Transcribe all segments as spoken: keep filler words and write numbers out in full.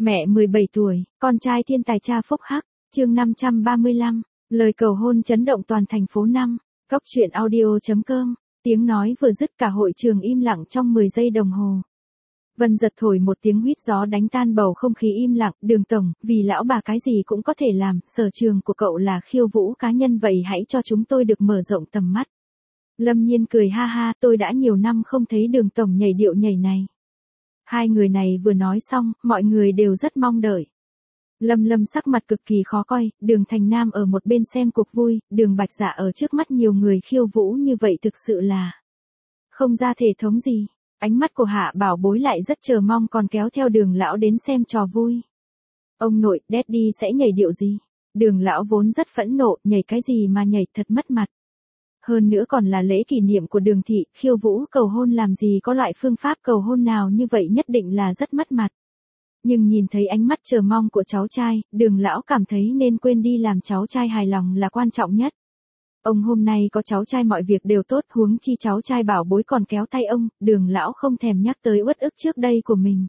Mẹ mười bảy tuổi, con trai thiên tài cha phúc hắc, chương năm trăm ba mươi lăm, lời cầu hôn chấn động toàn thành phố năm, Cốc truyện audio chấm com, tiếng nói vừa dứt cả hội trường im lặng trong mười giây đồng hồ. Vân Giật thổi một tiếng huýt gió đánh tan bầu không khí im lặng, Đường tổng, vì lão bà cái gì cũng có thể làm, sở trường của cậu là khiêu vũ cá nhân vậy hãy cho chúng tôi được mở rộng tầm mắt. Lâm Nhiên cười ha ha, tôi đã nhiều năm không thấy Đường tổng nhảy điệu nhảy này. Hai người này vừa nói xong, mọi người đều rất mong đợi. Lâm Lâm sắc mặt cực kỳ khó coi, Đường Thành Nam ở một bên xem cuộc vui, Đường Bạch Dạ ở trước mắt nhiều người khiêu vũ như vậy thực sự là không ra thể thống gì. Ánh mắt của Hạ Bảo Bối lại rất chờ mong còn kéo theo Đường lão đến xem trò vui. Ông nội, Daddy sẽ nhảy điệu gì? Đường lão vốn rất phẫn nộ, nhảy cái gì mà nhảy thật mất mặt. Hơn nữa còn là lễ kỷ niệm của Đường thị, khiêu vũ cầu hôn làm gì có loại phương pháp cầu hôn nào như vậy nhất định là rất mất mặt. Nhưng nhìn thấy ánh mắt chờ mong của cháu trai, Đường lão cảm thấy nên quên đi làm cháu trai hài lòng là quan trọng nhất. Ông hôm nay có cháu trai mọi việc đều tốt, huống chi cháu trai Bảo Bối còn kéo tay ông, Đường lão không thèm nhắc tới uất ức trước đây của mình.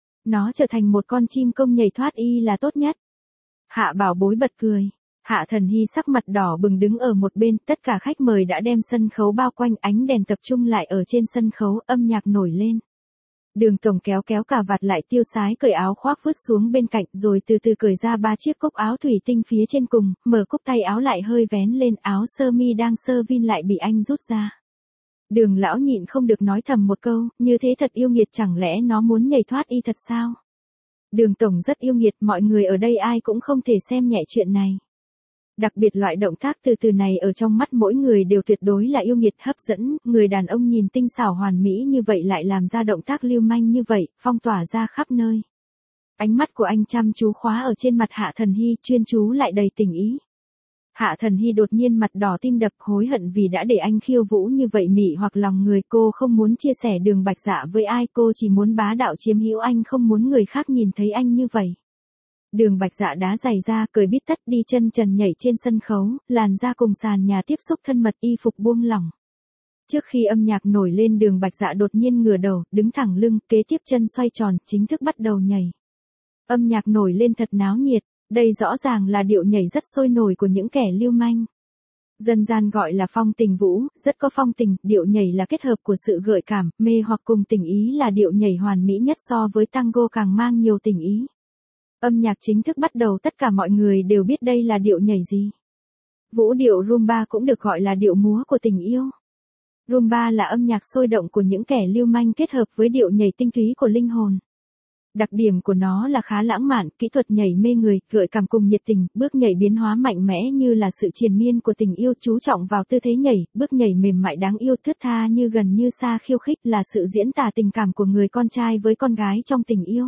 Nó trở thành một con chim công nhảy thoát y là tốt nhất. Hạ Bảo Bối bật cười. Hạ Thần Hy sắc mặt đỏ bừng đứng ở một bên, tất cả khách mời đã đem sân khấu bao quanh, ánh đèn tập trung lại ở trên sân khấu, âm nhạc nổi lên. Đường tổng kéo kéo cà vạt lại tiêu sái cởi áo khoác vứt xuống bên cạnh rồi từ từ cởi ra ba chiếc cúc áo thủy tinh phía trên cùng, mở cúc tay áo lại hơi vén lên, áo sơ mi đang sơ vin lại bị anh rút ra. Đường lão nhịn không được nói thầm một câu, như thế thật yêu nghiệt, chẳng lẽ nó muốn nhảy thoát y thật sao? Đường tổng rất yêu nghiệt, mọi người ở đây ai cũng không thể xem nhẹ chuyện này. Đặc biệt loại động tác từ từ này ở trong mắt mỗi người đều tuyệt đối là yêu nghiệt hấp dẫn, người đàn ông nhìn tinh xảo hoàn mỹ như vậy lại làm ra động tác lưu manh như vậy, phong tỏa ra khắp nơi. Ánh mắt của anh chăm chú khóa ở trên mặt Hạ Thần Hy, chuyên chú lại đầy tình ý. Hạ Thần Hy đột nhiên mặt đỏ tim đập, hối hận vì đã để anh khiêu vũ như vậy mị hoặc lòng người, cô không muốn chia sẻ Đường Bạch Dạ với ai, cô chỉ muốn bá đạo chiếm hữu anh, không muốn người khác nhìn thấy anh như vậy. Đường Bạch Dạ đá giày ra, cởi bít tất, đi chân trần nhảy trên sân khấu, làn da cùng sàn nhà tiếp xúc thân mật, y phục buông lỏng. Trước khi âm nhạc nổi lên, Đường Bạch Dạ đột nhiên ngửa đầu, đứng thẳng lưng, kế tiếp chân xoay tròn, chính thức bắt đầu nhảy. Âm nhạc nổi lên thật náo nhiệt, đây rõ ràng là điệu nhảy rất sôi nổi của những kẻ lưu manh. Dân gian gọi là phong tình vũ, rất có phong tình, điệu nhảy là kết hợp của sự gợi cảm, mê hoặc cùng tình ý, là điệu nhảy hoàn mỹ nhất, so với tango càng mang nhiều tình ý. Âm nhạc chính thức bắt đầu, tất cả mọi người đều biết đây là điệu nhảy gì. Vũ điệu Rumba cũng được gọi là điệu múa của tình yêu. Rumba là âm nhạc sôi động của những kẻ lưu manh kết hợp với điệu nhảy tinh túy của linh hồn. Đặc điểm của nó là khá lãng mạn, kỹ thuật nhảy mê người, gợi cảm cùng nhiệt tình, bước nhảy biến hóa mạnh mẽ như là sự triền miên của tình yêu, chú trọng vào tư thế nhảy, bước nhảy mềm mại đáng yêu, thướt tha như gần như xa khiêu khích, là sự diễn tả tình cảm của người con trai với con gái trong tình yêu.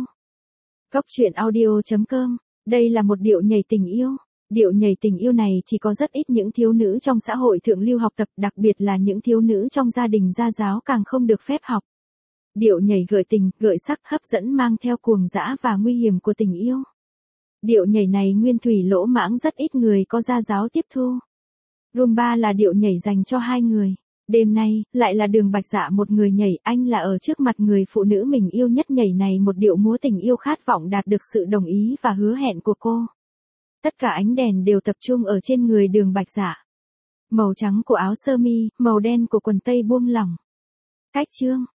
Cốc truyện audio chấm com, đây là một điệu nhảy tình yêu. Điệu nhảy tình yêu này chỉ có rất ít những thiếu nữ trong xã hội thượng lưu học tập, đặc biệt là những thiếu nữ trong gia đình gia giáo càng không được phép học. Điệu nhảy gợi tình, gợi sắc, hấp dẫn, mang theo cuồng dã và nguy hiểm của tình yêu. Điệu nhảy này nguyên thủy lỗ mãng, rất ít người có gia giáo tiếp thu. Rumba là điệu nhảy dành cho hai người. Đêm nay, lại là Đường Bạch Dạ một người nhảy, anh là ở trước mặt người phụ nữ mình yêu nhất nhảy này một điệu múa tình yêu khát vọng đạt được sự đồng ý và hứa hẹn của cô. Tất cả ánh đèn đều tập trung ở trên người Đường Bạch Dạ. Màu trắng của áo sơ mi, màu đen của quần tây buông lỏng. Cách chương.